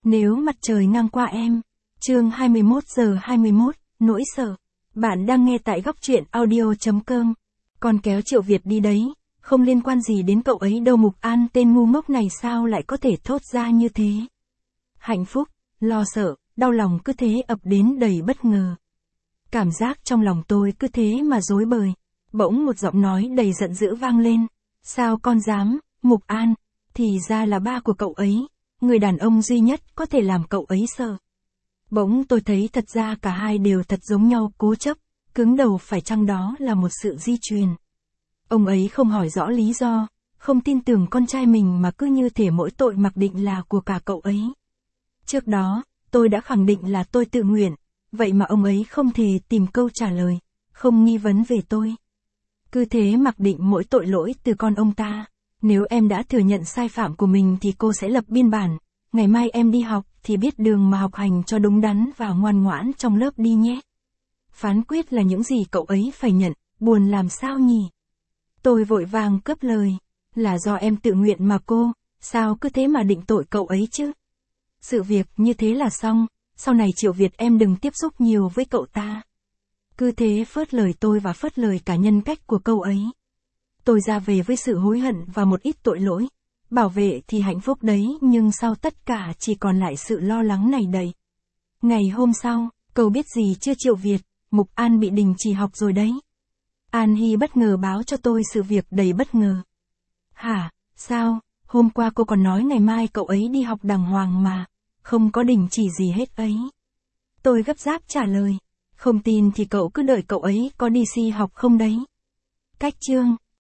Nếu mặt trời ngang qua em. Chương 21:21, nỗi sợ. Bạn đang nghe tại góc truyện audio.com. Con kéo Triệu Việt đi đấy, không liên quan gì đến cậu ấy đâu. Mục An tên ngu ngốc này sao lại có thể thốt ra như thế. Hạnh phúc, lo sợ, đau lòng cứ thế ập đến đầy bất ngờ. Cảm giác trong lòng tôi cứ thế mà rối bời. Bỗng một giọng nói đầy giận dữ vang lên. Sao con dám, Mục An, thì ra là ba của cậu ấy, người đàn ông duy nhất có thể làm cậu ấy sợ. Bỗng tôi thấy thật ra cả hai đều thật giống nhau, cố chấp, cứng đầu. Phải chăng đó là một sự di truyền? Ông ấy không hỏi rõ lý do, không tin tưởng con trai mình mà cứ như thể mỗi tội mặc định là của cả cậu ấy. Trước đó, tôi đã khẳng định là tôi tự nguyện, vậy mà ông ấy không thể tìm câu trả lời, không nghi vấn về tôi. Cứ thế mặc định mỗi tội lỗi từ con ông ta. Nếu em đã thừa nhận sai phạm của mình thì cô sẽ lập biên bản. Ngày mai em đi học thì biết đường mà học hành cho đúng đắn và ngoan ngoãn trong lớp đi nhé. Phán quyết là những gì cậu ấy phải nhận, buồn làm sao nhỉ? Tôi vội vàng cướp lời. Là do em tự nguyện mà cô, sao cứ thế mà định tội cậu ấy chứ? Sự việc như thế là xong, sau này Triệu Việt em đừng tiếp xúc nhiều với cậu ta. Cứ thế phớt lời tôi và phớt lời cả nhân cách của cậu ấy. Tôi ra về với sự hối hận và một ít tội lỗi. Bảo vệ thì hạnh phúc đấy, nhưng sau tất cả chỉ còn lại sự lo lắng này đầy. Ngày hôm sau, cậu biết gì chưa Triệu Việt, Mục An bị đình chỉ học rồi đấy. An Hy bất ngờ báo cho tôi sự việc đầy bất ngờ. Hả, sao, hôm qua cô còn nói ngày mai cậu ấy đi học đàng hoàng mà, không có đình chỉ gì hết ấy. Tôi gấp gáp trả lời, không tin thì cậu cứ đợi cậu ấy có đi học không đấy. Cách chương